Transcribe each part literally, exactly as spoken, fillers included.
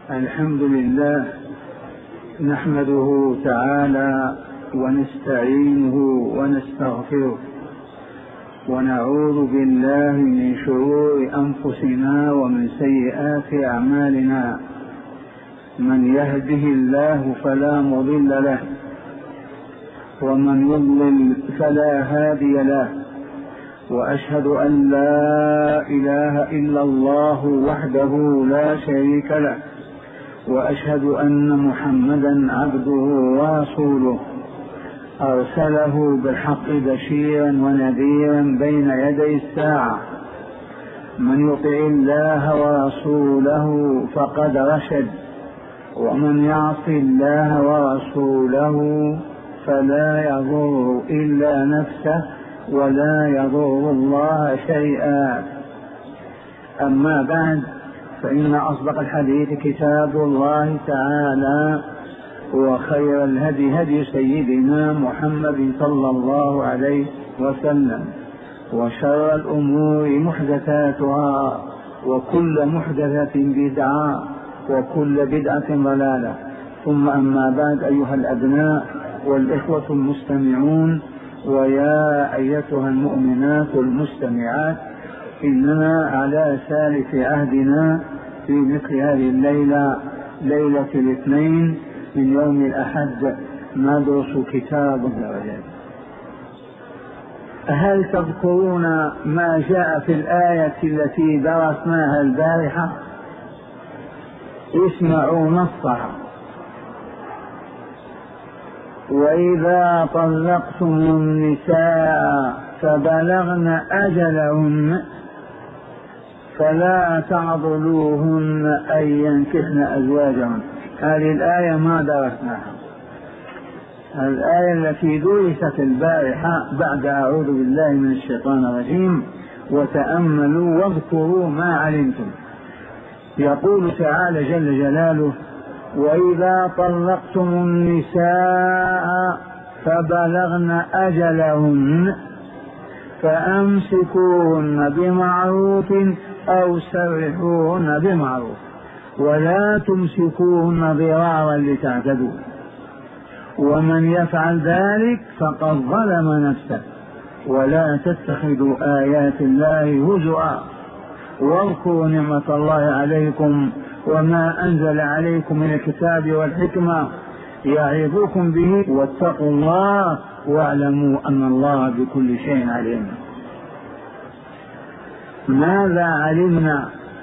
الحمد لله نحمده تعالى ونستعينه ونستغفره ونعوذ بالله من شرور أنفسنا ومن سيئات أعمالنا. من يهده الله فلا مضل له ومن يضلل فلا هادي له، وأشهد أن لا إله إلا الله وحده لا شريك له، وأشهد أن محمدا عبده ورسوله أرسله بالحق بشيرا ونذيرا بين يدي الساعة. من يطع الله ورسوله فقد رشد، ومن يعص الله ورسوله فلا يضر إلا نفسه ولا يضر الله شيئا. أما بعد، فإن أصدق الحديث كتاب الله تعالى، وخير الهدي هدي سيدنا محمد صلى الله عليه وسلم، وشر الأمور محدثاتها، وكل محدثة بدعة، وكل بدعة ضلالة. ثم أما بعد، أيها الأبناء والإخوة المستمعون، ويا أيتها المؤمنات المستمعات، إننا على ثالث عهدنا في مثل هذه الليلة، ليلة الاثنين من يوم الأحد، ندرس كتاب الله. هل تذكرون ما جاء في الآية التي درسناها البارحة؟ اسمعوا نصها: وإذا طلقتم النساء فبلغن أجلهن فلا تعضلوهن أن ينكحن أزواجهن. هذه الآية ما درسناها، الآية التي درست البارحة بعد أعوذ بالله من الشيطان الرجيم: وتأملوا واذكروا ما علمتم. يقول تعالى جل جلاله: وإذا طلقتم النساء فبلغن أجلهن فأمسكوهن بمعروف أو سرحوهن بمعروف، ولا تمسكوهن ضرارا لتعتدوا، ومن يفعل ذلك فقد ظلم نفسه. ولا تتخذوا آيات الله هزؤا، واذكروا نعمة الله عليكم وما أنزل عليكم من الكتاب والحكمة يعظكم به، واتقوا الله واعلموا أن الله بكل شيء عليم. ماذا علمنا؟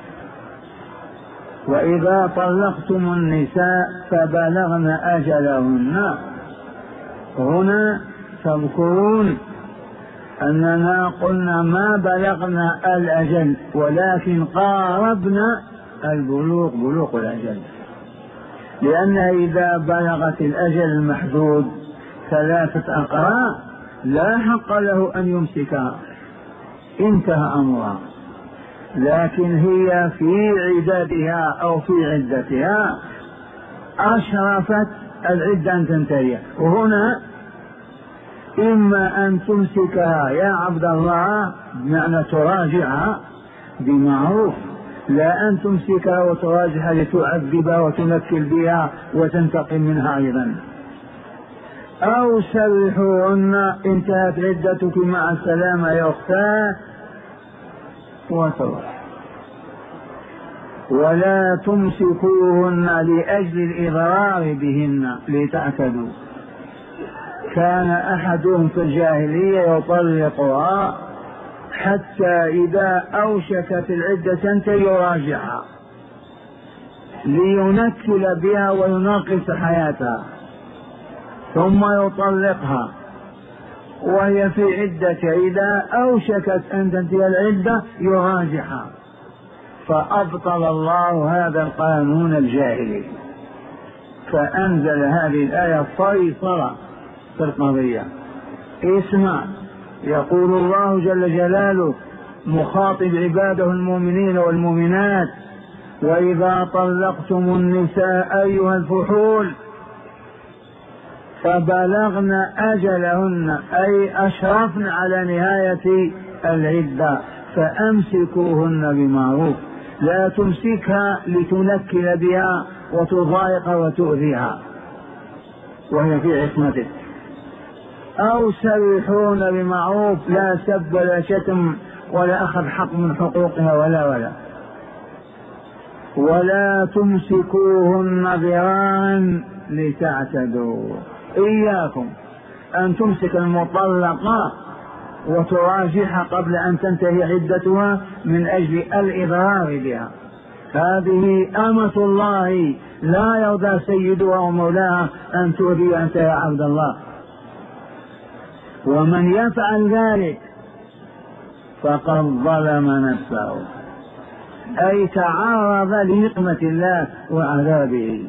وإذا طلقتم النساء فبلغن أجلهن. هنا تذكرون أننا قلنا ما بلغنا الأجل، ولكن قاربنا البلوغ، بلوغ الأجل، لأنها إذا بلغت الأجل المحدود ثلاثة أقراء لا حق له أن يمسكها، انتهى أمرها. لكن هي في عدتها أو في عدتها أشرفت العدة أن تنتهي، وهنا إما أن تمسكها يا عبد الله، بمعنى تراجعها بمعروف، لا أن تمسكها وتراجعها لتعذبها وتنكل بها وتنتقم منها أيضا، أو سرحوهن، انتهت عدتك مع السلامة يا أختاه، وتروح. ولا تمسكوهن لأجل الإضرار بهن لتعتدوا. كان أحدهم في الجاهلية يطلقها حتى إذا أوشكت العدة تنتهي يراجعها لينكل بها ويناقص حياتها، ثم يطلقها وهي في عدة، إذا أوشكت أن تنتهي العدة يراجعها. فأبطل الله هذا القانون الجاهلي، فأنزل هذه الآية فيصلة في القضية. اسمع، يقول الله جل جلاله مخاطب عباده المؤمنين والمؤمنات: وإذا طلقتم النساء أيها الفحول فبلغن أجلهن، أي أشرفن على نهاية العدة، فأمسكوهن بمعروف. لا تمسكها لتنكل بها وتضايقها وتؤذيها وهي في عصمتك. أو سرحون بمعروف، لا سب ولا شتم ولا أخذ حق من حقوقها ولا ولا ولا تمسكوهن ضرارا لتعتدوا. إياكم أن تمسك المطلقة وتراجعها قبل أن تنتهي عدتها من أجل الإضرار بها. هذه أمة الله لا يرضى سيدها ومولاها أن تؤذي أنت يا عبد الله. ومن يفعل ذلك فقد ظلم نفسه، أي تعرض لنقمة الله وعذابه.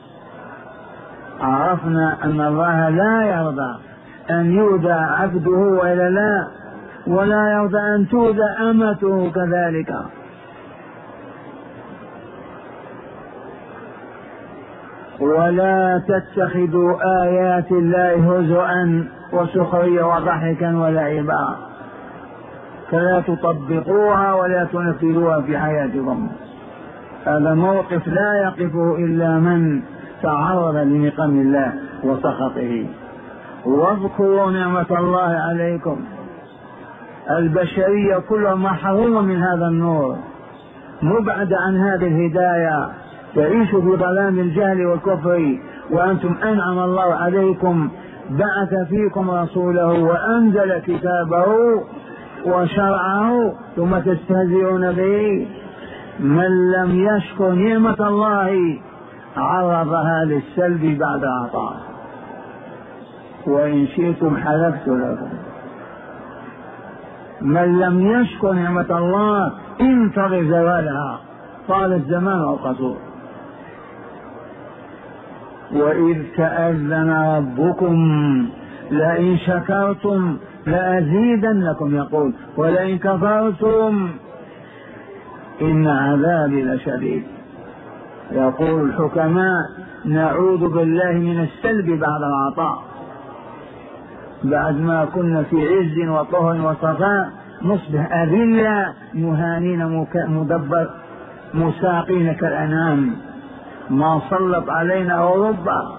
عرفنا أن الله لا يرضى أن يؤذى عبده وإلا لا، ولا يرضى أن تؤذى أمته كذلك. ولا تتخذوا آيات الله هزؤا وسخريا وضحكا ولعبا، فلا تطبقوها ولا تنفذوها في حياتكم. هذا موقف لا يقفه إلا من تعرض لنقم الله وسخطه. واذكروا نعمة الله عليكم. البشرية كلها محرومة من هذا النور، مبعدة عن هذه الهداية، تعيش في ظلام الجهل والكفر، وأنتم أنعم الله عليكم، بعث فيكم رسوله وأنزل كتابه وشرعه، ثم تستهزئون به. من لم يشكر نعمة الله عرضها للسلب بعد عطاء. وإن شئتم حلفت لكم. من لم يشكر نعمة الله انتظر زوالها، طال الزمان والقصور. وإذ تأذن ربكم لئن شكرتم لأزيدنكم، يقول ولئن كفرتم إن عذابي لشديد. يقول الحكماء نعوذ بالله من السلب بعد العطاء. بعد ما كنا في عز وطهر وصفاء نصبح أذلة مهانين مدبر مساقين كالأنام، ما سلط علينا أوروبا.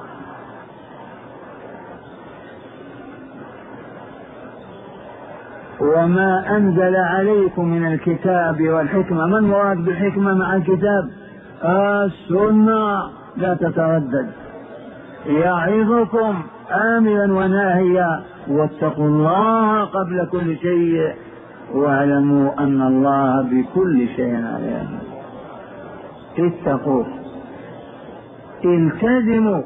وما أنزل عليكم من الكتاب والحكمة. من مراد بالحكمة مع الكتاب؟ السنة، لا تتردد. يعظكم آمرا وناهيا واتقوا الله قبل كل شيء واعلموا أن الله بكل شيء عليم. اتقوا، التزموا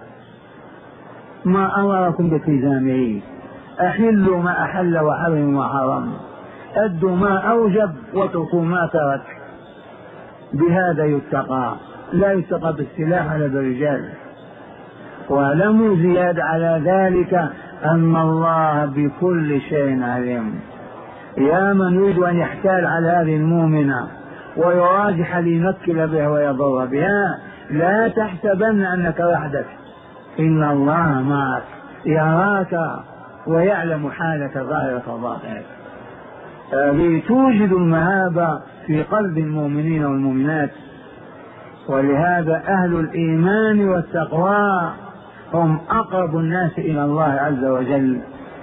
ما أمركم بالتزامه، أحلوا ما أحل وحرموا ما حرم، أدوا ما أوجب واتركوا ما ترك. بهذا يتقى، لا يتقى بالسلاح على الرجال. واعلموا زيادة على ذلك أن الله بكل شيء عليم. يا من يريد أن يحتال على هذه المؤمنة ويراجح لينكل بها ويضر بها، لا تحسبن أنك وحدك، إن الله معك، يراك ويعلم حالك ظاهرك وباطنك. هذه توجد المهابة في قلب المؤمنين والمؤمنات. ولهذا أهل الإيمان والتقوى هم أقرب الناس إلى الله عز وجل.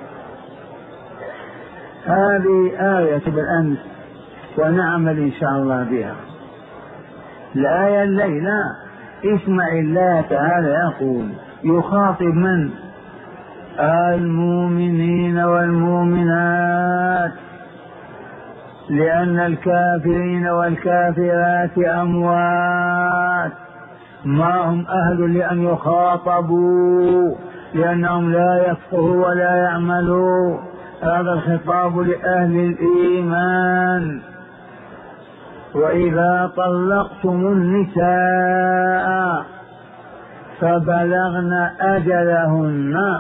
هذه آية بالأمس ونعمل إن شاء الله بها. الآية الليلة اسمع الله تعالى يقول، يخاطب من؟ المؤمنين والمؤمنات، لأن الكافرين والكافرات أموات، ما هم أهل لأن يخاطبوا، لأنهم لا يفقهوا ولا يعملوا. هذا الخطاب لأهل الإيمان. وإذا طلقتم النساء فبلغن أجلهن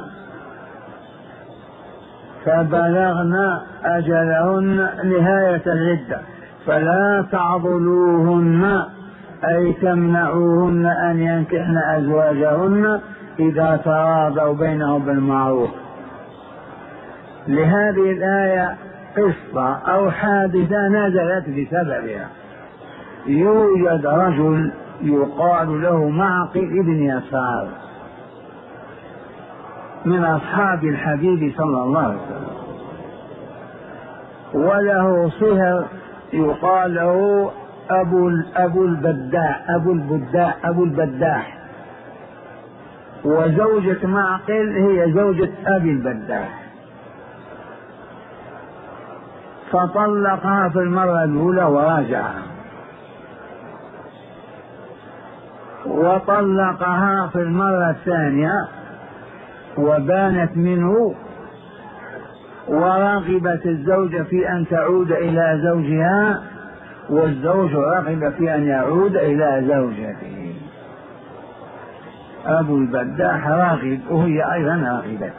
فبلغن أجلهن نهاية العدة فلا تعضلوهن، أي تمنعوهن أن ينكحن أزواجهن إذا تراضوا بينهم بالمعروف. لهذه الآية قصة أو حادثة نزلت بسببها. يوجد رجل يقال له معقل ابن يسار من أصحاب الحبيب صلى الله عليه وسلم، وله صهر يقال له أبو أبو البداح أبو البداح أبو البداح، وزوجة معقل هي زوجة أبي البداح، فطلقها في المرة الأولى وراجعها، وطلقها في المرة الثانية وبانت منه، ورغبت الزوجة في أن تعود إلى زوجها، والزوج رغب في أن يعود إلى زوجته. أبو البداح راغب وهي أيضا راغبت،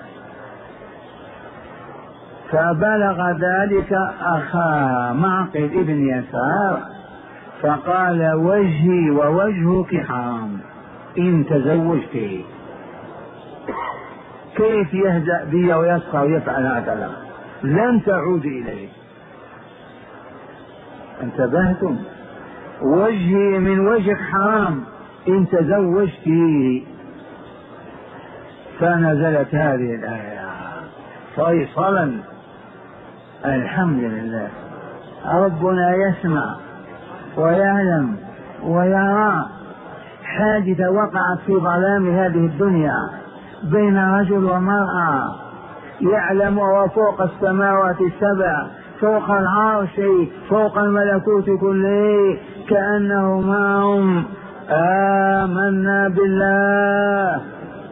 فبلغ ذلك أخا معقل ابن يسار فقال وجهي ووجهك حرام إن تزوجته، كيف يهزأ بي ويسخر ويفعل هكذا؟ لن تعود إليه. انتبهتم؟ وجهي من وجهك حرام إن تزوجته. فنزلت هذه الآية فيصلا. الحمد لله، ربنا يسمع ويعلم ويرى حادثة وقعت في ظلام هذه الدنيا بين رجل ومرأة، يعلم وفوق السماوات السبع، فوق العرش، فوق الملكوت كله، كأنه معهم. آمنا بالله.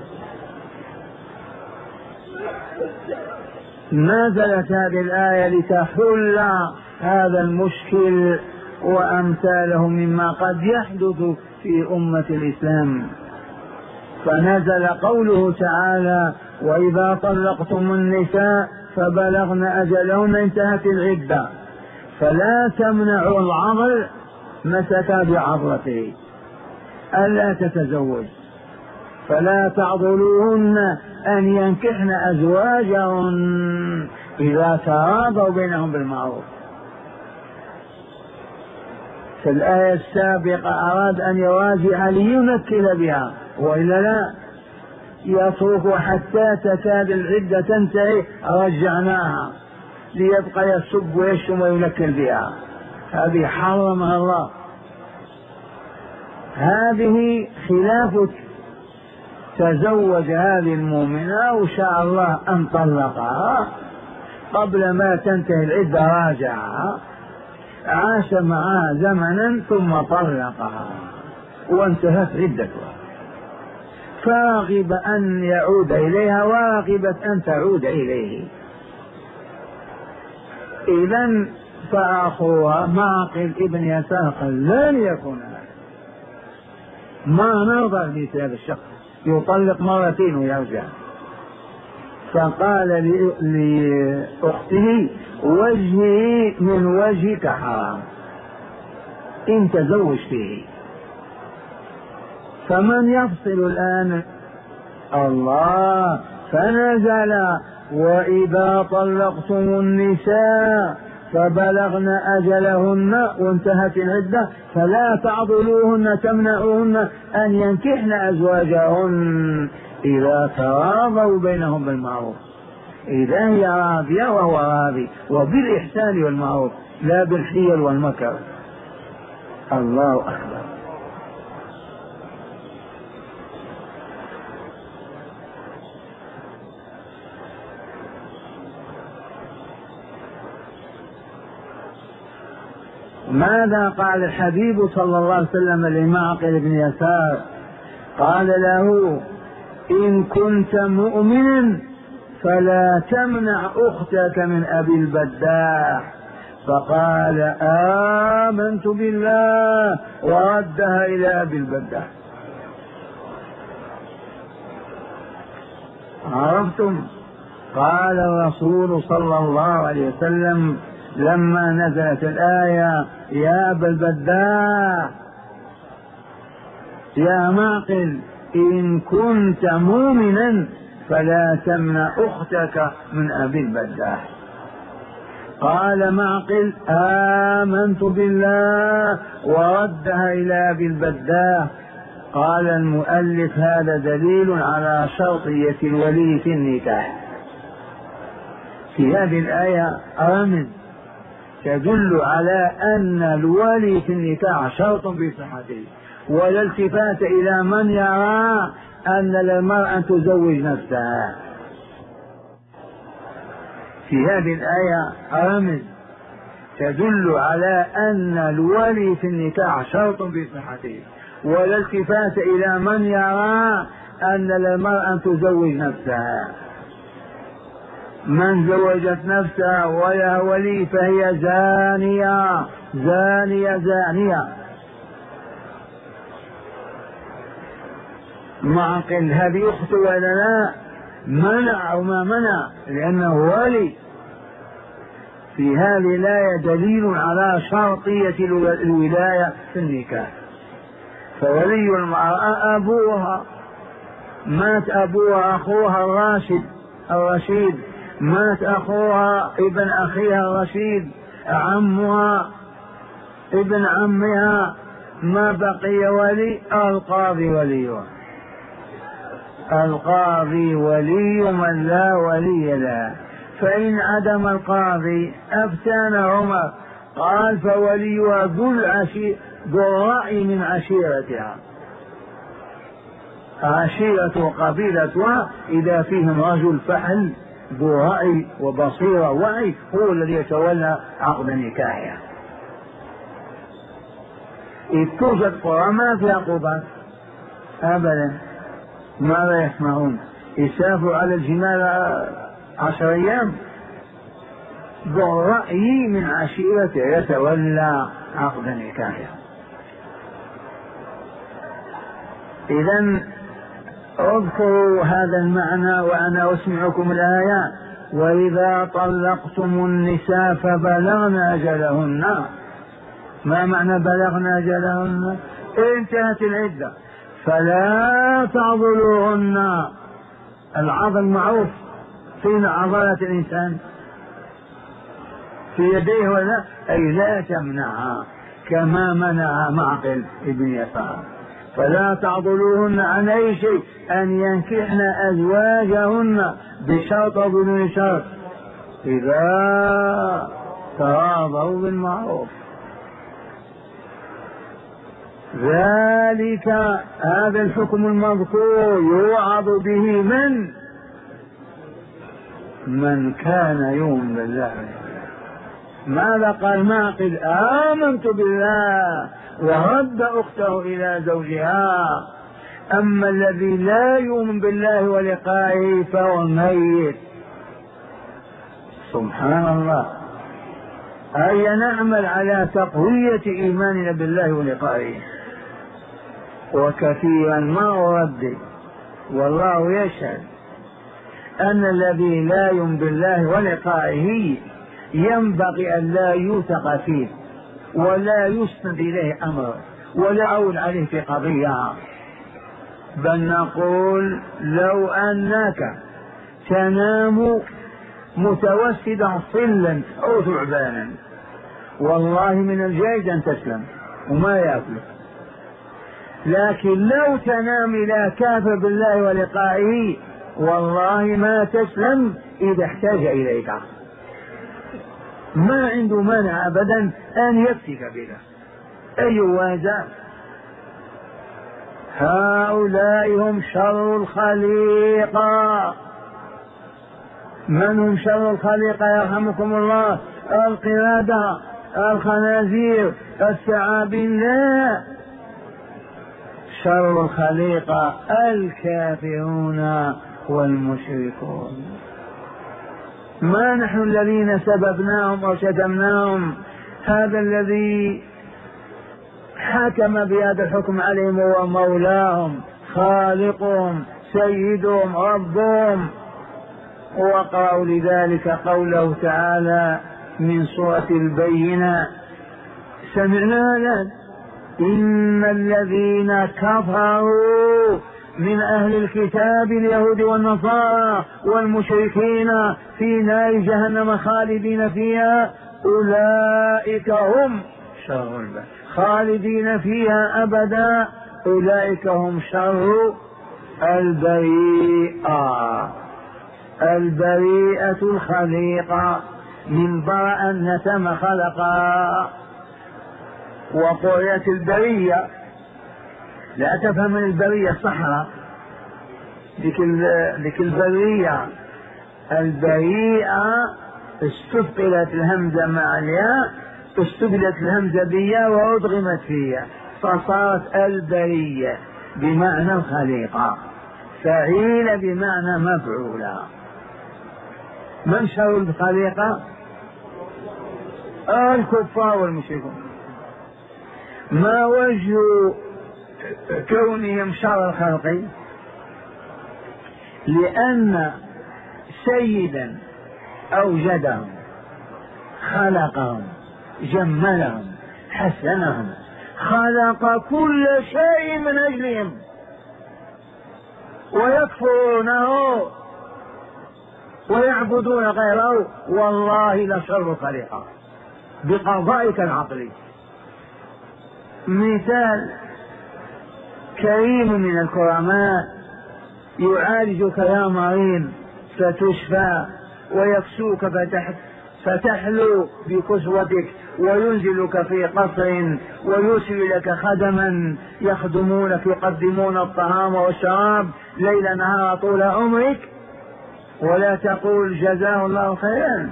نزلت هذه الآية لتحل هذا المشكل وأمثاله مما قد يحدث في أمة الإسلام. فنزل قوله تعالى وإذا طلقتم النساء فبلغن أجلهن انتهت العدة فلا تمنعوا العضل مسك بعضلته ألا تتزوج، فلا تعضلوهن أن ينكحن أزواجهن إذا تراضوا بينهم بالمعروف. في الآية السابقة أراد أن يواجه لينكل بها، وإلا لا يترك حتى تكاد العدة تنتهي رجعناها ليبقى يسب ويشتم وينكل بها. هذه حرمها الله. هذه خلافك. تزوج هذه المؤمنة وشاء الله أن طلقها قبل ما تنتهي العدة راجعها، عاش معها زمنا ثم طلقها وانتهت عدتها، فراغب أن يعود إليها ورغبت أن تعود إليه. إذن فأخوها معقل ابن يسار قال لن يكون هذا، ما نرضى بهذا الشخص يطلق مرتين ويرجع. فقال لأخته وجهي من وجهك حرام إن تزوجته. فمن يفصل الآن؟ الله. فنزل وإذا طلقتم النساء فبلغن أجلهن وانتهت العدة فلا تعضلوهن تمنعوهن أن ينكحن أزواجهن إذا تراضوا بينهم بالمعروف. إذا هي راضية وهو راضي، وبالإحسان والمعروف لا بالحيل والمكر. الله أكبر. ماذا قال الحبيب صلى الله عليه وسلم لمعقل بن يسار؟ قال له إن كنت مؤمنا فلا تمنع أختك من أبي البداح. فقال آمنت بالله وردها إلى أبي البداح. عرفتم؟ قال الرسول صلى الله عليه وسلم لما نزلت الآية يا أبا البداح يا معقل إن كنت مؤمنا فلا تمنع أختك من أبي البداح. قال معقل آمنت بالله وردها إلى أبي البداه. قال المؤلف هذا دليل على شرطية الولي في النكاح. في هذه الآية رمز تدل على أن الولي في النكاح شرط بصحته، ولا التفات إلى من يرى أن للمرأة تزوج نفسها. في هذه الآية رمز تدل على أن الولي في النكاح شرط بصحته، ولا التفات إلى من يرى أن للمرأة تزوج نفسها. من زوجت نفسها ولها ولي فهي زانية زانية زانية. معقل هذه يخطئ ولا لا؟ منع أو ما منع لأنه ولي. في هذه الآية دليل على شرطية الولاية في النكاح. فولي المرأة أبوها، مات أبوها أخوها الراشد الرشيد، مات أخوها ابن أخيها الرشيد، عمها ابن عمها، ما بقي ولي. القاضي وليها، القاضي ولي من لا ولي له. فإن عدم القاضي أفتانا عمر قال فوليها ذو العشير ذو الرأي من عشيرتها، عشيرة قبيلتها إذا فيهم رجل فحل ذو رأي وبصيرة وعي هو الذي يتولى عقد نكاحها. إذ توجد قرى ما فيها قبات أبدا، ماذا يسمعون؟ يسافروا على الجمال عشر أيام. ذو الرأي من عشيرته يتولى عقد نكاحها. إذن اذكروا هذا المعنى وأنا أسمعكم الآية. وإذا طلقتم النساء فبلغن أجلهن. ما معنى بلغن أجلهن؟ انتهت العدة. فلا تعضلوهن. العضل معروف، فين عضلة الإنسان؟ في يديه ولا؟ أي لا تمنعها كما منع معقل ابن يسار. فلا تعضلوهن عن أي شيء أن ينكحن أزواجهن بشرط أو بدون شرط إذا تراضوا بالمعروف. ذلك هذا الحكم المذكور يوعظ به من من كان يؤمن بالله. ماذا قال معقل؟ آمنت بالله ورد أخته إلى زوجها. أما الذي لا يؤمن بالله ولقائه فهو ميت. سبحان الله. أي نعمل على تقوية إيماننا بالله ولقائه. وكثيرا ما أردد والله يشهد أن الذي لا يؤمن بالله ولقائه ينبغي أن لا يوثق فيه ولا يسند إليه أمر ولا يعول عليه في قضية. بل نقول لو أنك تنام متوسدا صلا أو ثعبانا والله من الجائز أن تسلم وما يأكلك. لكن لو تنام إلى كافر بالله ولقائه والله ما تسلم إذا احتاج إليك. ما عنده مانع أبدا أن يفتك بك. أيها ذا هؤلاء هم شر الخليقة. من هم شر الخليقة يرحمكم الله؟ القردة، الخنازير، الثعابين. لا، شر الخليقة الكافرون والمشركون. ما نحن الذين سببناهم وشتمناهم. هذا الذي حكم بهذا الحكم عليهم هو مولاهم خالقهم سيدهم ربهم. وقرأوا لذلك قوله تعالى من سورة البينة. سمعنا لن إن الذين كفروا من أهل الكتاب اليهود والنصارى والمشركين في نار جهنم خالدين فيها أولئك هم شر البرية، خالدين فيها أبدا، أولئك هم شر البريئة. البريئة الخليقة من برأ نتم خلقا، وقرية البرية لا تفهم من البرية الصحراء، ذيك البرية. البريئة استثقلت الهمزة مع الياء، استبدلت الهمزة بالياء وأدغمت فيها فصارت البرية بمعنى الخليقة، فعيل بمعنى مفعولة. من شر الخليقة؟ الكفار والمشركون. ما وجه كونهم شر الخلق؟ لأن سيدا أوجدهم، خلقهم، جملهم، حسنهم، خلق كل شيء من أجلهم ويكفرونه ويعبدون غيره، والله لشر الخليقة بقضائك العقلي. مثال كريم من الكرماء يعالجك يا مريض فتشفى، ويكسوك فتحلو بكسوتك، وينزلك في قصر، ويرسل لك خدما يخدمونك يقدمون الطعام والشراب ليل نهار طول عمرك، ولا تقول جزاه الله خيرا.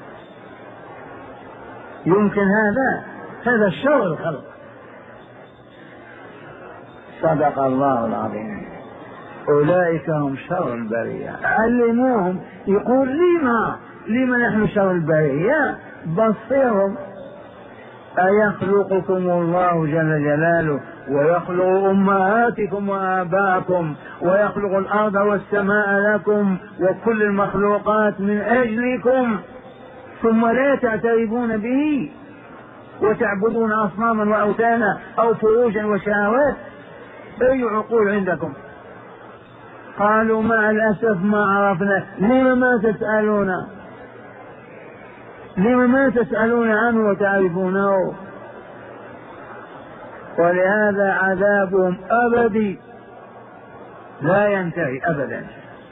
يمكن هذا؟ هذا الشر الخلق. صدق الله العظيم. أولئك هم شر البرية. علموهم، يقول لما لما نحن شر البرية؟ بصيرهم. أيخلقكم الله جل جلاله ويخلق أمهاتكم وآباءكم ويخلق الأرض والسماء لكم وكل المخلوقات من أجلكم، ثم لا تعترفون به وتعبدون أصناما وأوثانا أو فروجا وشهوات؟ أي عقول عندكم؟ قالوا مع الأسف ما عرفنا. لما ما تسألون؟ لما ما تسألون عنه وتعرفونه؟ ولهذا عذابهم أبدي لا ينتهي أبدا.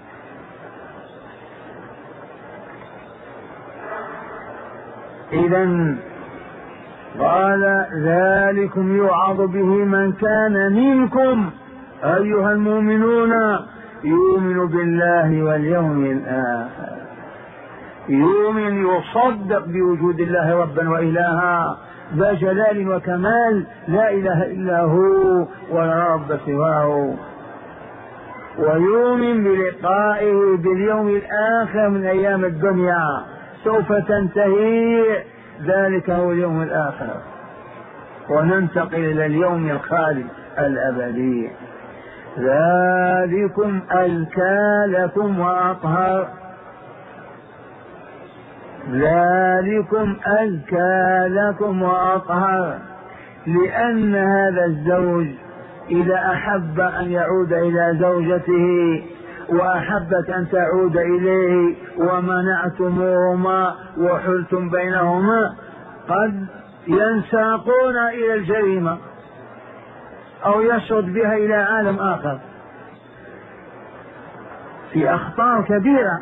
إذن قال ذلكم يوعظ به من كان منكم أيها المؤمنون يؤمن بالله واليوم الآخر، يؤمن يصدق بوجود الله ربا وإلها ذا جلال وكمال لا إله إلا هو ولا رب سواه، ويؤمن بلقائه باليوم الآخر من أيام الدنيا سوف تنتهي، ذلك هو اليوم الآخر، وننتقل إلى اليوم الخالد الأبدي. ذلكم أزكى لكم وأطهر، ذلكم أزكى لكم وأطهر، لأن هذا الزوج إذا أحب أن يعود إلى زوجته وأحبت أن تعود إليه ومنعتموهما وحلتم بينهما قد ينساقون إلى الجريمة أو يشرد بها إلى عالم آخر في أخطار كبيرة.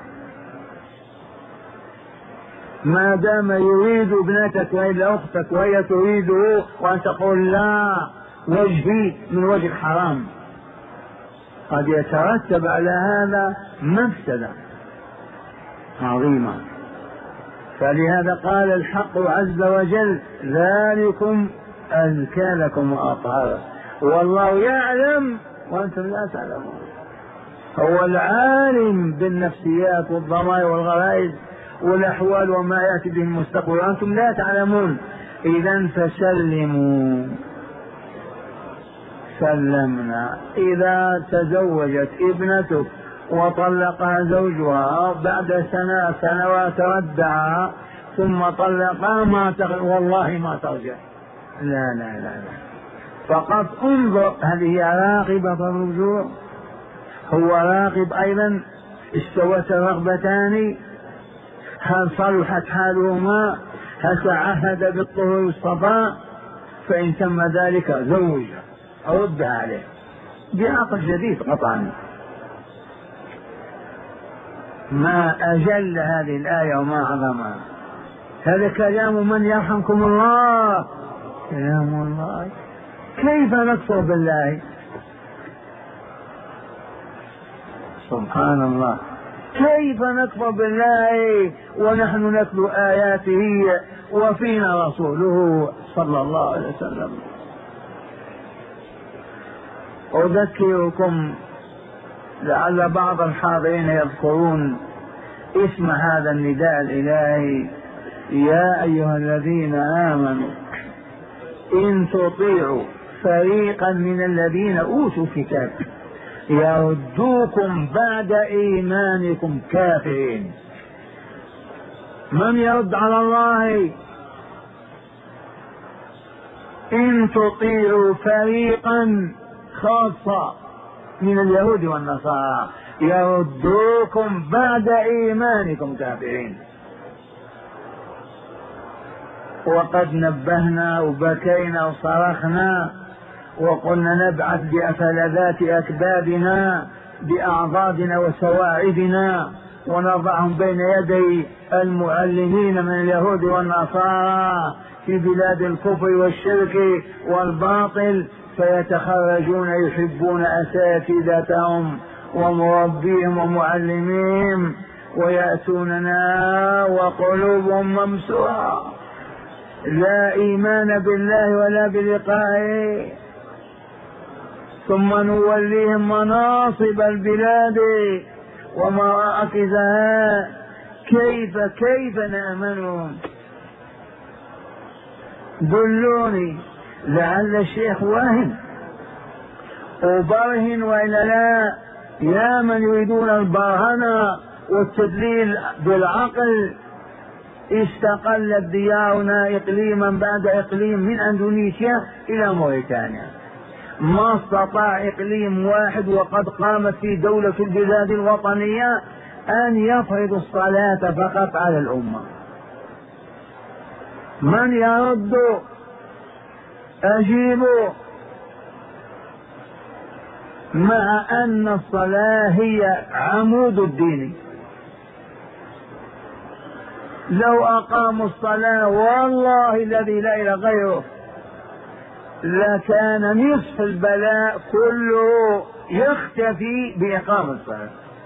ما دام يريد ابنتك وإلا أختك وهي تريده وأن تقول لا وجهي من وجه حرام، قد يترتب على هذا مفسدة عظيمة. فلهذا قال الحق عز وجل ذلكم أزكى لكم وأطهر، والله يعلم وأنتم لا تعلمون. هو العالم بالنفسيات والضمائر والغرائز والأحوال وما يأتي به المستقبل وأنتم لا تعلمون. إذن فسلموا. سلمنا. إذا تزوجت ابنتك وطلقها زوجها بعد سنة سنوات ردها ثم طلقها ما تغ... والله ما ترجع، لا لا لا لا، فقط انظر هل هي راغبة الرجوع هو راغب أيضا؟ استوت الرغبتان؟ هل صلحت حالهما؟ هل تعهد بالطهور والصفاء؟ فإن تم ذلك زوج أو رد عليه بعقد جديد قطعا. ما أجل هذه الآية وما عظمها. هذا كلام من يرحمكم الله، كلام الله. كيف نكفر بالله؟ سبحان الله، كيف نكفر بالله ونحن نتلو آياته وفينا رسوله صلى الله عليه وسلم. أذكركم لعل بعض الحاضرين يذكرون اسم هذا النداء الإلهي: يا أيها الذين آمنوا إن تطيعوا فريقا من الذين أوتوا الكتاب يردوكم بعد إيمانكم كافرين. من يرد على الله؟ إن تطيعوا فريقا خاصة من اليهود والنصارى يردوكم بعد إيمانكم كافرين. وقد نبهنا وبكينا وصرخنا وقلنا نبعث بأفلذات أكبادنا بأعضادنا وسواعدنا ونضعهم بين يدي المعلمين من اليهود والنصارى في بلاد الكفر والشرك والباطل، فيتخرجون يحبون أساتذتهم ومربيهم ومعلميهم ويأتوننا وقلوبهم ممسوحة، لا إيمان بالله ولا بلقائه، ثم نوليهم مناصب البلاد ومراكزها. كيف كيف نأمنهم؟ دلوني، لعل الشيخ واهن وبرهن وإلا لا. يا من يريدون البرهنة والتدليل بالعقل، استقلت ديارنا إقليما بعد إقليم من أندونيسيا إلى موريتانيا، ما استطاع إقليم واحد وقد قامت في دولة البلاد الوطنية أن يفرض الصلاة فقط على الأمة. من يرد؟ أجيبوا. مع أن الصلاة هي عمود الدين، لو أقاموا الصلاة والله الذي لا إله غيره لكان نصف البلاء كله يختفي بإقامة الصلاة.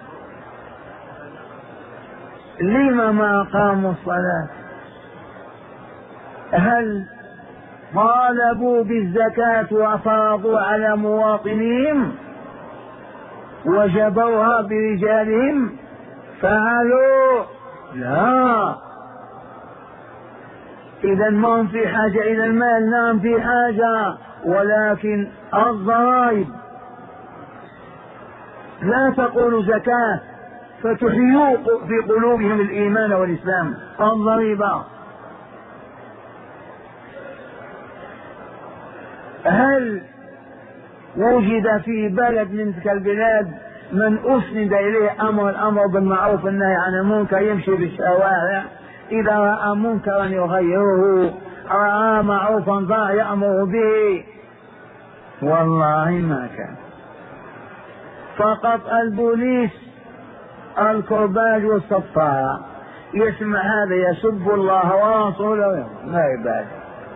لما ما أقاموا الصلاة؟ هل طالبوا بالزكاة وفرضوا على مواطنيهم وجبوها برجالهم؟ فعلوا؟ لا. إذا ما هم في حاجة إلى المال، نعم في حاجة، ولكن الضرائب لا تقول زكاة فتحيوا في قلوبهم الإيمان والإسلام. الضريبة. هل وجد في بلد من تلك البلاد من أسند إليه أمر الأمر بالمعروف والنهي عن المنكر يمشي بالشوارع، إذا رأى منكرا يغيره، رأى معروفا ضاع يأمر به؟ والله ما كان. فقط البوليس الكرباج والصفارة يسمع هذا يسب الله ورسوله ما يبالي.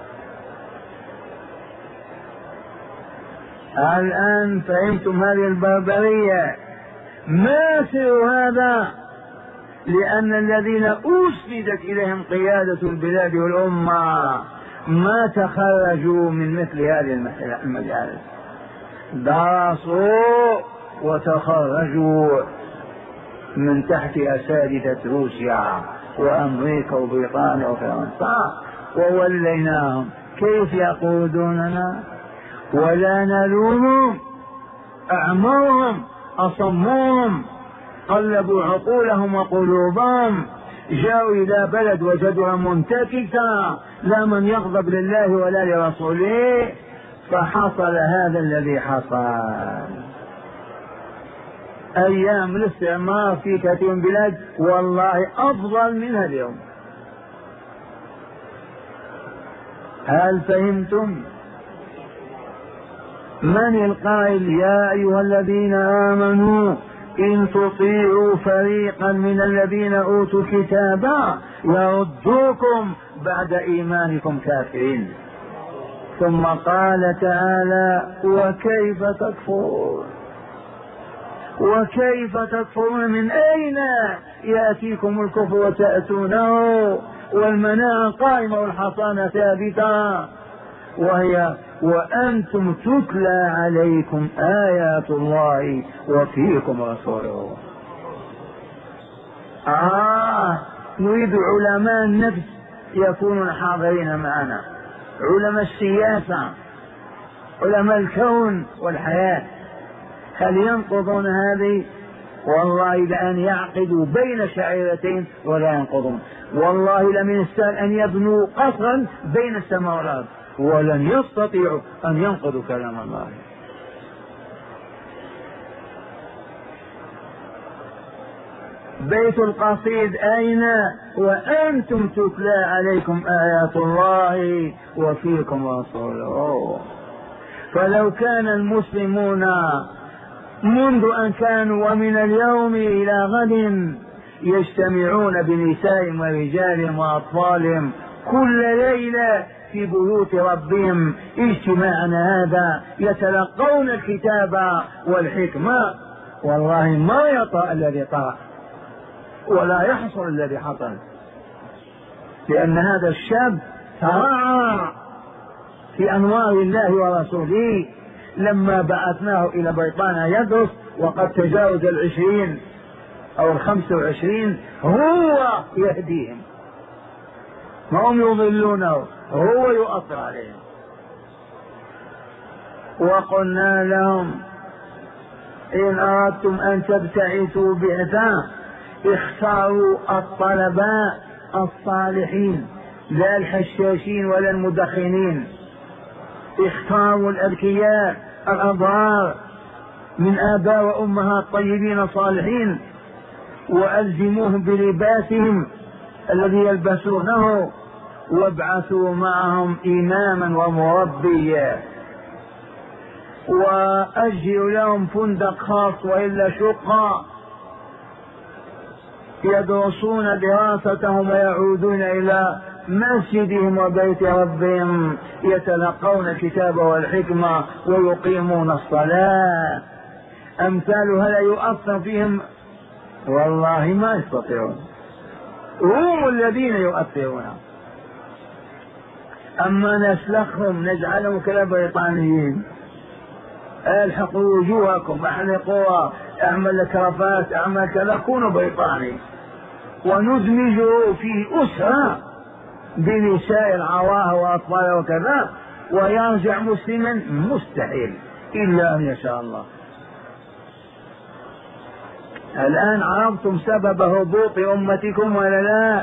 الآن فهمتم هذه البربرية؟ ما سر هذا؟ لأن الذين أسندت إليهم قيادة البلاد والأمة ما تخرجوا من مثل هذه المجالس، درسوا وتخرجوا من تحت أساتذة روسيا وأمريكا وبريطانيا وفرنسا ووليناهم. كيف يقودوننا؟ ولا نلومهم، أعمارهم أصمهم، قلبوا عقولهم وقلوبهم، جاءوا إلى بلد وجدوها منتكسة، لا من يغضب لله ولا لرسوله، فحصل هذا الذي حصل. أيام الاستعمار في كثير من البلاد والله أفضل منها اليوم. هل فهمتم؟ من القائل يا أيها الذين آمنوا إن تطيعوا فريقا من الذين أوتوا الكتاب يردوكم بعد إيمانكم كافرين؟ ثم قال تعالى وكيف تكفرون وكيف تكفرون من أين يأتيكم الكفر وتأتونه والمناعة قائمة والحصانة ثابتة وهي وأنتم تتلى عليكم آيات الله وفيكم رسوله. آه نريد علماء النفس يكونون حاضرين معنا، علماء السياسة، علماء الكون والحياة. هل ينقضون هذه؟ والله لأن يعقدوا بين شعيرتين ولا ينقضون. والله لمن السهل أن يبنوا قصرا بين السماء والأرض ولن يستطيعوا أن ينقضوا كلام الله. بيت القصيد أين وأنتم تتلى عليكم آيات الله وفيكم رسوله. فلو كان المسلمون منذ أن كانوا ومن اليوم إلى غد يجتمعون بنسائهم ورجالهم وأطفالهم كل ليلة في بيوت ربهم اجتماعنا هذا يتلقون الكتاب والحكمة، والله ما يطأ الذي طأ ولا يحصل الذي حصل، لأن هذا الشاب ترعى في أنوار الله ورسوله. لما بعثناه إلى بريطانيا يدرس وقد تجاوز العشرين أو الخمس وعشرين هو يهديهم، ما هم يضلونه، هو يؤثر عليهم. وقلنا لهم إن أردتم أن تبتعثوا بعثة اختاروا الطلباء الصالحين لا الحشاشين ولا المدخنين، اختاروا الأذكياء الأبرار من آباء وأمهات طيبين صالحين وألزموهم بلباسهم الذي يلبسونه وابعثوا معهم إماما ومربيا وأجروا لهم فندق خاص وإلا شقة يدرسون دراستهم ويعودون إلى مسجدهم وبيت ربهم يتلقون الكتاب والحكمة ويقيمون الصلاة. أمثال هذا يؤثر فيهم؟ والله ما يستطيعون، هم الذين يؤثرون. أما نسلخهم نجعلهم كالبريطانيين، الحقوا وجوهكم احلقوها اعمل كرافات اعمل كذا كونوا بريطاني، وندمجه في أسرة بنساء العواه وأطفاله وكذا ويرجع مسلما مستحيل إلا أن يشاء الله. الآن عرفتم سبب هبوط أمتكم ولا لا؟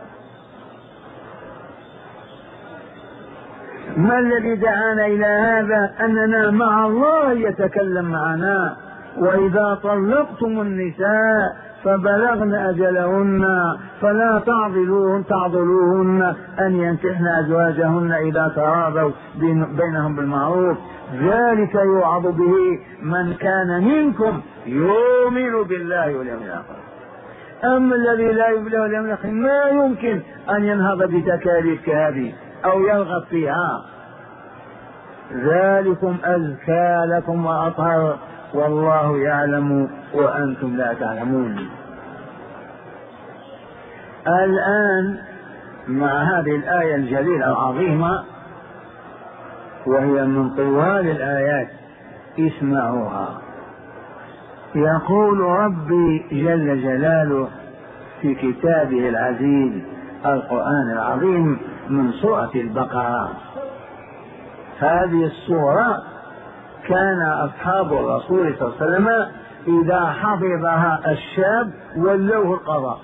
ما الذي دعانا إلى هذا؟ أننا مع الله يتكلم معنا. وإذا طلقتم النساء فبلغن أجلهن فلا تعضلوهن تعضلوهن أن ينكحن أزواجهن إذا تراضوا بينهم بالمعروف، ذلك يوعظ به من كان منكم يؤمن بالله واليوم الآخر. أما الذي لا يؤمن بالله واليوم الآخر ما يمكن أن ينهض بتكاليف كهذه أو يرغب فيها. ذلكم أزكى لكم وأطهر والله يعلم وأنتم لا تعلمون. الآن مع هذه الآية الجليلة العظيمة وهي من طوال الآيات اسمعوها. يقول ربي جل جلاله في كتابه العزيز القرآن العظيم من سورة البقرة. هذه السورة كان أصحاب الرسول صلى الله عليه وسلم إذا حفظها الشاب ولوه القضاء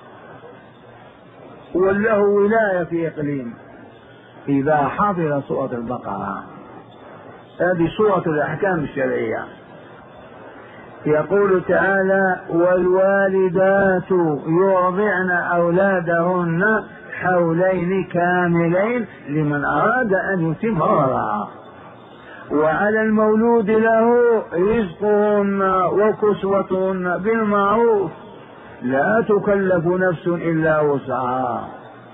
وله ولاية في إقليم إذا حفظ سورة البقرة. هذه سورة الأحكام الشرعية. يقول تعالى والوالدات يرضعن أولادهن حولين كاملين لمن أراد أن يتم الرضاعة، وعلى المولود له رزقهن وكسوتهن بالمعروف لا تكلف نفس إلا وسعها،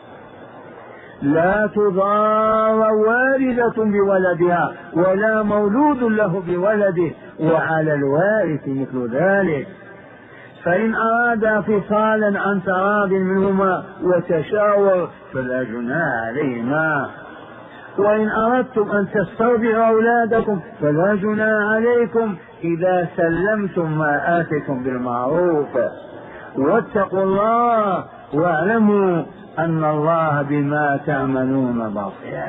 لا تضار والدة بولدها ولا مولود له بولده، وعلى الوارث مثل ذلك. فإن أرادا فصالا عن تراض منهما وتشاور فلا جناح عليهما، وإن أردتم أن تسترضعوا أولادكم فلا جناح عليكم إذا سلمتم ما آتيكم بالمعروف، واتقوا الله واعلموا أن الله بما تعملون بصير.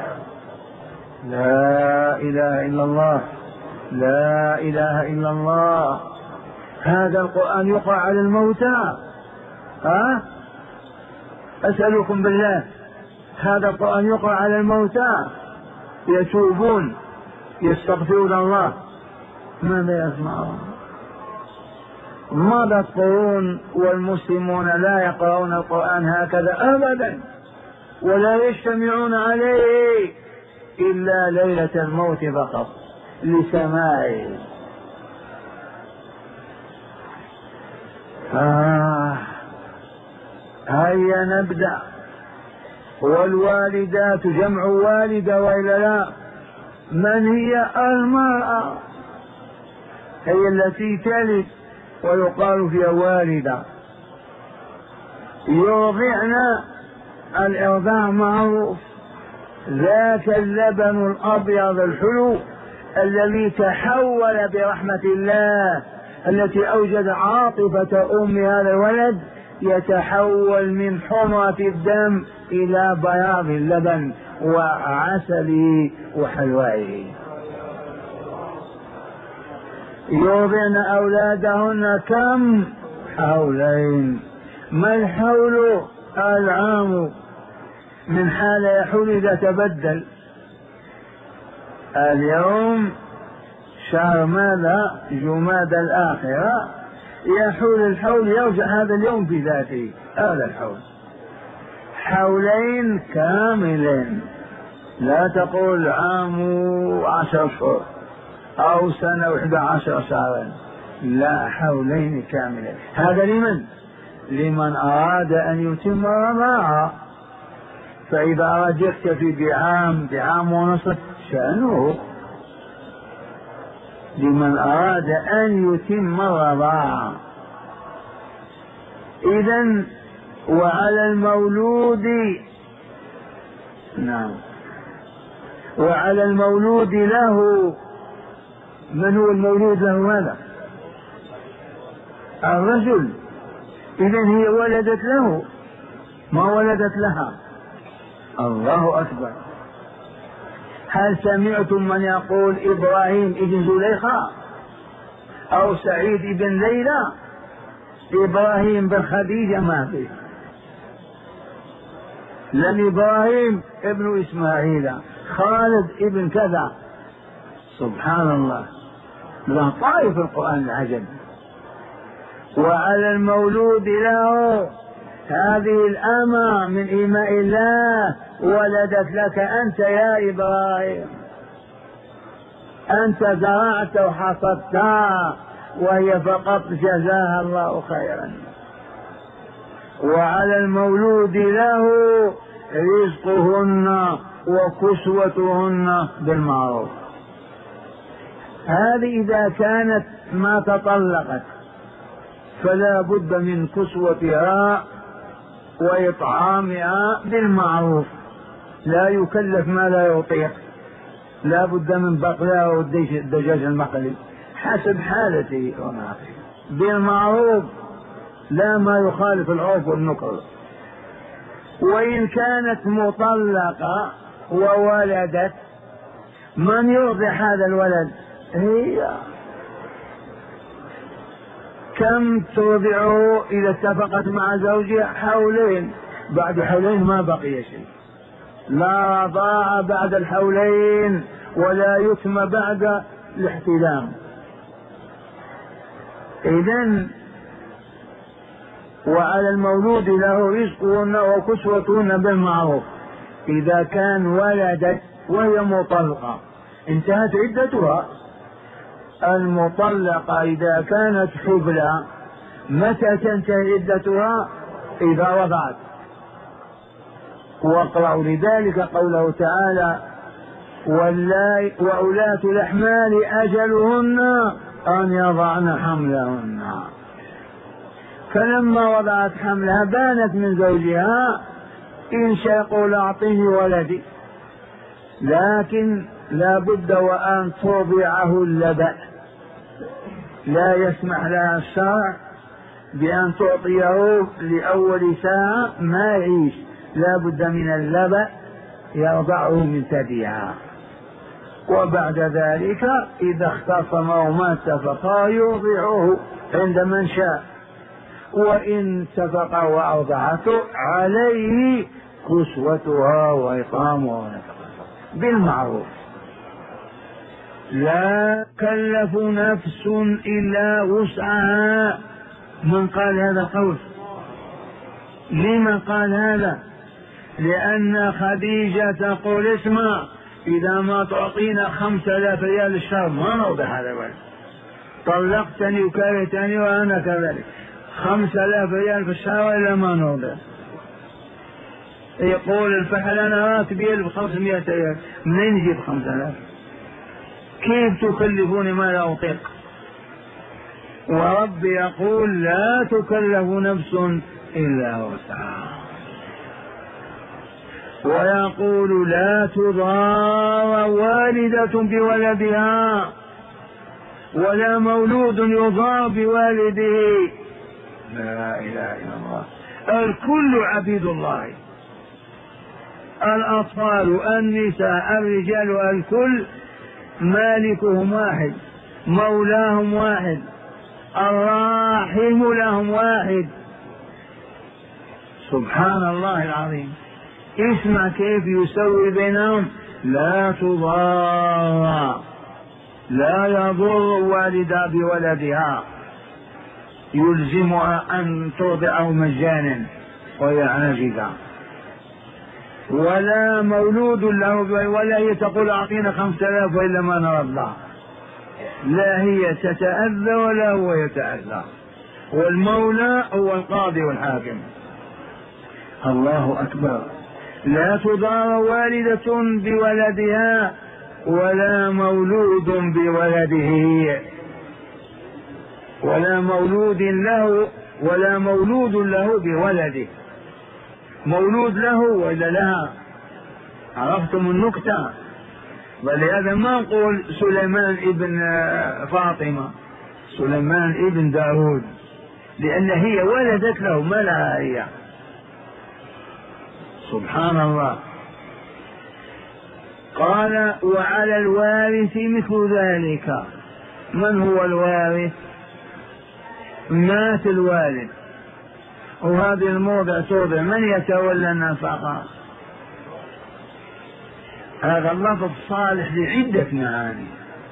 لا إله إلا الله، لا إله إلا الله. هذا القرآن يقرأ على الموتى، ها؟ أسألكم بالله، هذا القرآن يقرأ على الموتى يتوبون يستغفرون الله، ماذا يسمعون؟ مضت قرون والمسلمون لا يقرؤون القرآن هكذا أبدا، ولا يجتمعون عليه إلا ليلة الموت فقط لسماعه. آه. هيا نبدأ. والوالدات جمع والدة وإلا لا؟ من هي؟ المرأة، هي التي تلد ويقال فيها والدة. يرضعن، الإرضاع معروف، ذاك اللبن الأبيض الحلو الذي تحول برحمة الله التي أوجد عاطفة أم هذا الولد، يتحول من حمرة الدم إلى بياض اللبن وعسله وحلوائه. يرضعن أولادهن كم؟ حولين. ما الحول؟ العام، من حال يحول إذا تبدل. اليوم شهر ماذا؟ جماد الآخرة، يحول الحول يرجع هذا اليوم بذاته، هذا الحول. حولين كاملين، لا تقول عام عشر شهور أو سنة وإحدى عشر شهرا، لا، حولين كاملين. هذا لمن؟ لمن أراد أن يتم الرضاعة. فإذا أراد يكتفي بعام بعام ونصف شأنه، لمن أراد أن يتم الرضاعة. إذن وعلى المولود، نعم، وعلى المولود له. من هو المولود له؟ ماذا؟ الرجل. إذن هي ولدت له، ما ولدت لها. الله أكبر. هل سمعتم من يقول إبراهيم ابن زليخة أو سعيد ابن ليلى؟ إبراهيم بن خديجة ما فيه، لأن إبراهيم ابن إسماعيل، خالد ابن كذا. سبحان الله، لا طائف القرآن العجب. وعلى المولود له، هذه الأمة من إيماء الله ولدت لك أنت يا إبراهيم، أنت زرعت وحصدتها وهي فقط جزاها الله خيرا. وعلى المولود له رزقهن وكسوتهن بالمعروف. هذه إذا كانت ما تطلقت فلا بد من كسوتها وإطعامها بالمعروف، لا يكلف ما لا يطيق، لا بد من بقلها والدجاج المقلي حسب حالته وما فيه بالمعروف، لا ما يخالف العرف والنكر. وإن كانت مطلقة وولدت، من يرضع هذا الولد؟ هي. كم ترضعه إذا اتفقت مع زوجها؟ حولين، بعد حولين ما بقي شيء، لا رضاع بعد الحولين ولا يتم بعد الاحتلام. إذن وعلى المولود له رزقهن وكسوتهن بالمعروف. إذا كان ولدت وهي مطلقة انتهت عدتها. المطلقة إذا كانت حبلى متى تنتهي عدتها؟ إذا وضعت. واقرأوا لذلك قوله تعالى: وأولاة الأحمال أجلهن أن يضعن حملهن. فلما وضعت حملها بانت من زوجها إن شاء يقول أعطيني ولدي، لكن لا بد وأن ترضعه اللبن. لا يسمح لها الشرع بأن تعطيه لأول ساعة ما يعيش، لا بد من اللبن يرضعه من ثديها. وبعد ذلك إذا اختصما وما اتفقا يرضعه عند من شاء، وإن اتفقا وأرضعته عليه كسوتها وإطعامها ونفقتها بالمعروف. لا تكلف نفس إلا وسعها. من قال هذا القول؟ لما قال هذا؟ لأن خديجة تقول: اسمع، إذا ما تعطينا خمسة آلاف ريال الشهر ما نوضع هذا الولد. طلقتني وكرهتني وأنا كذلك، خمسة آلاف ريال في الشهر إلا ما نوضع. يقول الفحل: أنا راتبي ألف وخمسمائة ريال، منين نجيب خمسة آلاف؟ كيف تكلفوني ما لا أطيق؟ ورب يقول: لا تكلف نفس إلا وسعها. ويقول: لا تضار والدة بولدها ولا مولود يضار بوالده. لا إله إلا الله. الكل عبيد الله، الأطفال، النساء، الرجال، الكل مالكهم واحد، مولاهم واحد، الراحم لهم واحد. سبحان الله العظيم. اسمع كيف يسوي بينهم: لا تضار، لا يضر والدها بولدها، يلزمها أن ترضعه مجانا وهي عاجزة، ولا مولود له، ولا هي تقول أعطينا خمسة آلاف وإلا ما نرى الله. لا هي تتأذى ولا هو يتأذى، والمولى هو القاضي والحاكم. الله أكبر. لا تضار والدة بولدها ولا مولود بولده، ولا مولود له ولا مولود له بولده. مولود له ولا لا؟ عرفتم النكتة؟ ولهذا ما نقول سليمان ابن فاطمة، سليمان ابن داود، لأن هي ولدت له ما لها هي. سبحان الله. قال: وعلى الوارث مثل ذلك. من هو الوارث؟ مات الوالد وهذه الموضع توضع، من يتولى النفقة؟ هذا اللفظ صالح لعدة معاني.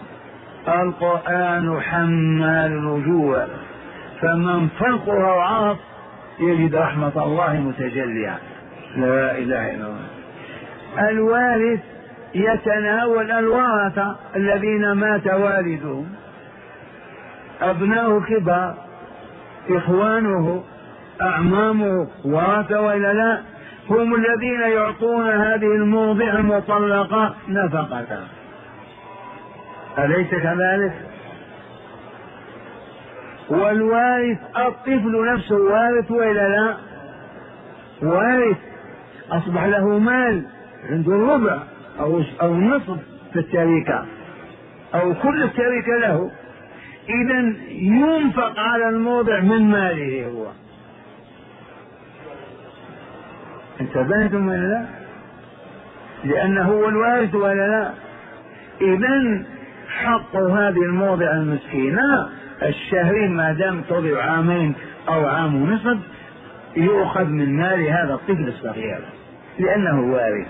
القرآن حمال الوجوه، فمن فوقها وعرف يجد رحمة الله متجلية. لا إله إلا الله. الوارث يتناول الورثة الذين مات والدهم، أبناؤه كبار، إخوانه، أعمامه، ورثة وإلا لا، هم الذين يعطون هذه الموضع المطلقة نفقة. أليس كذلك؟ والوارث الطفل نفسه وارث وإلا لا؟ وارث، أصبح له مال، عنده الربع أو أو النصف في التركة أو كل التركة له، إذن ينفق على الموضع من ماله هو. انتبهتم ولا لا؟ لأنه هو الوارث ولا لا؟ إذن حق هذه الموضع المسكينة الشهري ما دام تضع عامين أو عام ونصف يؤخذ من مال هذا الطفل الصغير لأنه وارث.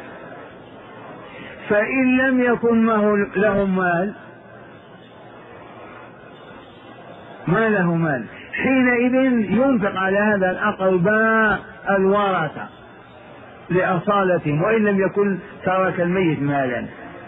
فإن لم يكن له مال ما له مال، حينئذ ينفق على هذا الأقرباء الورثة لأصالتهم، وإن لم يكن ترك الميت مالا،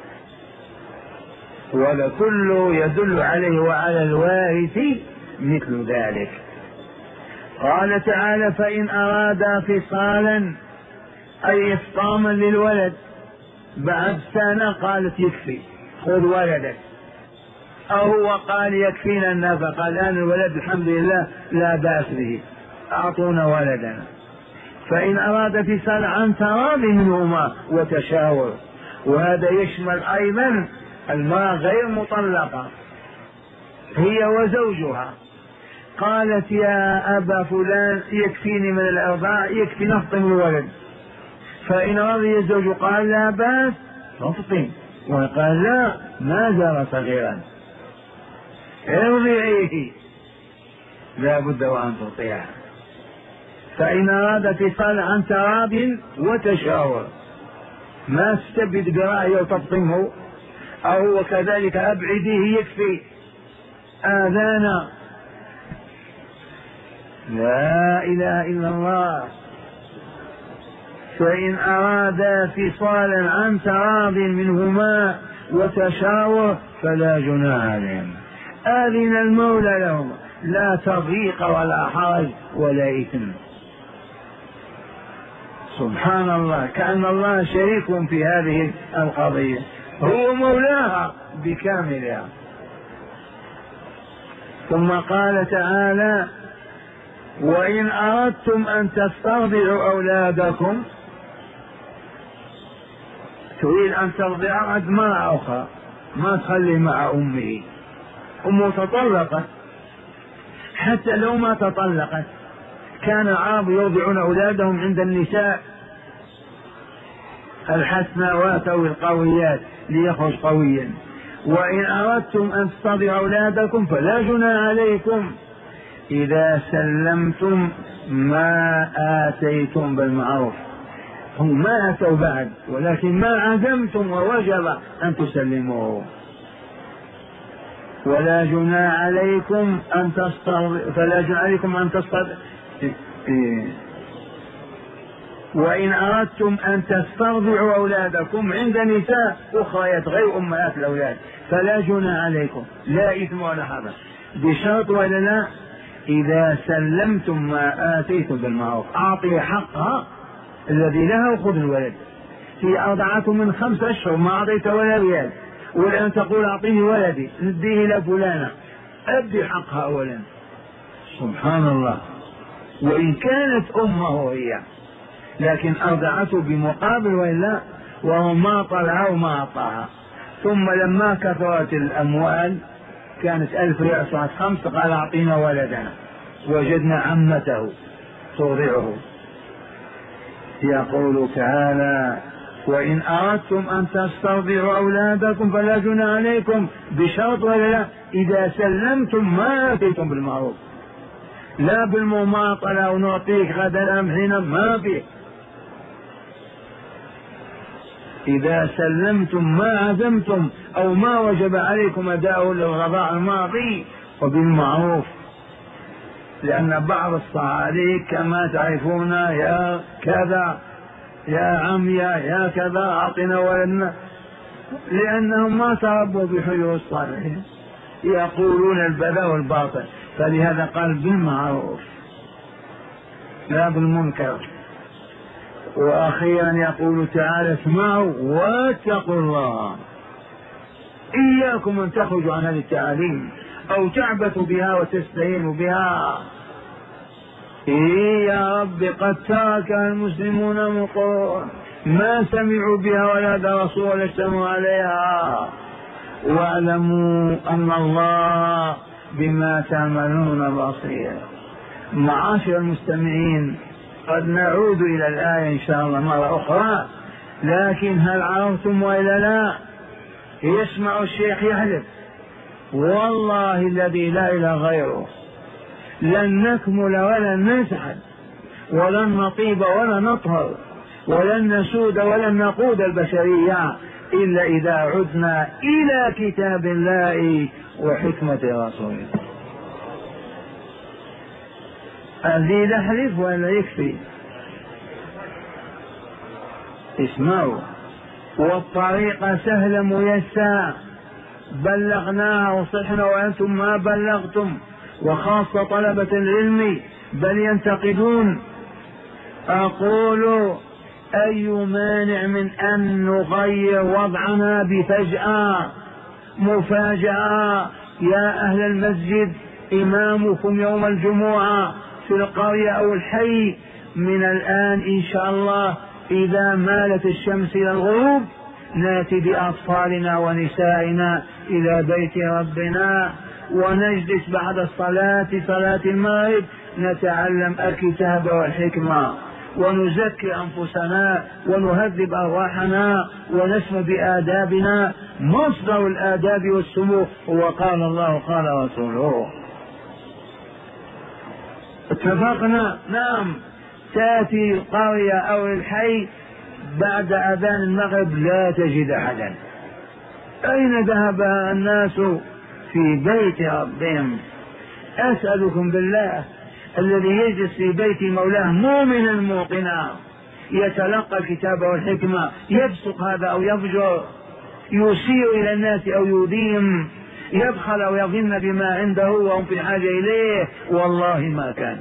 ولكل يدل عليه وعلى الوارث مثل ذلك. قال تعالى: فإن أرادا فصالا أي إفطاما للولد بعد سنة، قالت يكفي خذ ولدك، أو هو قال يكفينا النفقة الآن الولد الحمد لله لا بأس به أعطونا ولدنا. فإن أراد فصال عن تراض منهما وتشاور، وهذا يشمل أيضا المرأة غير مطلقة هي وزوجها، قالت يا أبا فلان يكفيني من الأرضاء يكفي نفطم الولد، فإن رضي الزوج قال لا بأس نفطم، وقال لا ما زال صغيرا ارضعيه لا بد وأن تطيعه. فإن أراد فصال عن تراض وتشاور، ما تستبد برأيه وتفطمه، أو وكذلك أبعديه يكفي آذانا. لا إله إلا الله. فإن أرادا فصالا عن تراض منهما وتشاور فلا جناح عليهم، آذن المولى لهم لا تضييق ولا حرج ولا إثم. سبحان الله، كأن الله شريك في هذه القضية، هو مولاها بكاملها. ثم قال تعالى: وإن أردتم أن تسترضعوا أولادكم، تريد أن ترضع عند مرأة أخرى ما تخلي مع أمه، أمه تطلقت، حتى لو ما تطلقت كان العرب يرضعون أولادهم عند النساء الحسناوات أو القويات ليخرج قويا. وإن أردتم أن تسترضعوا أولادكم فلا جناح عليكم إذا سلمتم ما آتيتم بالمعروف. هم ما أتوا بعد، ولكن ما عزمتم ووجب أن تسلموه. ولا جناح عليكم أن تسترضعوا فلا جناح عليكم أن تسترضعوا وإن أردتم أن تسترضعوا أولادكم عند نساء أخريات غير أمهات الأولاد فلا جناح عليكم، لا إثم ولا حرج، بشرط ولا لا إذا سلمتم ما آتيتم بالمعروف. أعطي حقها الذي لها وخذ الولد. في أرضعته من خمس أشهر ما أعطيت ولا ريال، والآن تقول أعطيني ولدي نديه إلى فلانة، أدي حقها أولا. سبحان الله. وإن كانت أمه هي، لكن أرضعته بمقابل وإلا وهو ما طلع وما أعطاها. ثم لما كثرت الأموال كانت ألف ريال صارت خمسة، قال أعطينا ولدنا، وجدنا عمته ترضعه. يقول تعالى: وإن أردتم أن تسترضعوا أولادكم فلا جناح عليكم بشرط ولا لا إذا سلمتم ما آتيتم بالمعروف. لا بالمماطلة ونعطيك غدا أم حين، ما فيه. إذا سلمتم ما عزمتم أو ما وجب عليكم أداء للرضاع الماضي وبالمعروف. لأن بعض الصعاليك كما تعرفون يا كذا يا عميا يا كذا أعطنا ولدنا، لأنهم ما تربوا بحجور الصالحين، يقولون البذاء والباطل. فلهذا قال بالمعروف لا بالمنكر. وأخيرا يقول تعالى: اسمعوا واتقوا الله. إياكم أن تخرجوا عن هذه التعاليم أو تعبثوا بها وتستهينوا بها. إيه يا رب قد ترك المسلمون من قرون ما سمعوا بها ولا درسوا ولا اجتمعوا عليها، واعلموا أن الله بما تعملون بصير. معاشر المستمعين، قد نعود إلى الآية إن شاء الله مرة أخرى، لكن هل عرفتم وإلا لا؟ يسمع الشيخ يحلف والله الذي لا إله غيره لن نكمل ولن نسعد ولن نطيب ولا نطهر ولن نسود ولن نقود البشرية إلا إذا عدنا إلى كتاب الله وحكمة رسوله. أزيد أحلف ولا يكفي؟ اسمعوا، والطريق سهل ميسر، بلغناها وصحنا وأنتم ما بلغتم، وخاصة طلبة العلم بل ينتقدون. أقول أي مانع من أن نغير وضعنا بفجأة مفاجأة؟ يا أهل المسجد، إمامكم يوم الجمعة في القرية أو الحي من الآن إن شاء الله إذا مالت الشمس إلى الغروب نأتي بأطفالنا ونسائنا إلى بيت ربنا ونجلس بعد الصلاة صلاة المغرب نتعلم الكتاب والحكمة ونزكي أنفسنا ونهذب أرواحنا ونسمو بآدابنا. مصدر الآداب والسمو هو قال الله قال رسوله. اتفقنا؟ نعم. تأتي القرية أو الحي بعد أذان المغرب لا تجد أحدا. أين ذهب الناس؟ في بيت ربهم. أسألكم بالله الذي يجلس في بيت مولاه مؤمنا موقنا يتلقى الكتاب والحكمة يبصق هذا أو يفجر، يسيء إلى الناس أو يؤذيهم، يبخل أو يظن بما عنده وهم في حاجة إليه، والله ما كان.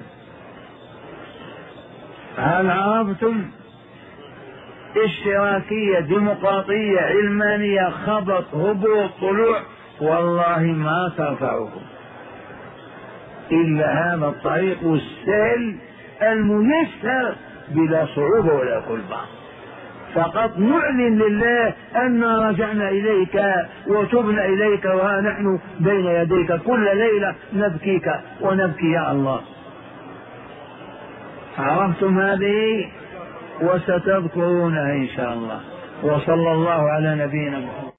هل عرفتم؟ اشتراكية، ديمقراطية، علمانية، خبط، هبوط، طلوع، والله ما ترفعكم إلا هذا الطريق السهل الميسر بلا صعوبة ولا كلفة. فقط نعلن لله أن رجعنا إليك وتبنا إليك وها نحن بين يديك كل ليلة نبكيك ونبكي يا الله. عرفتم هذه؟ وستذكرونها إن شاء الله. وصلى الله على نبينا محمد.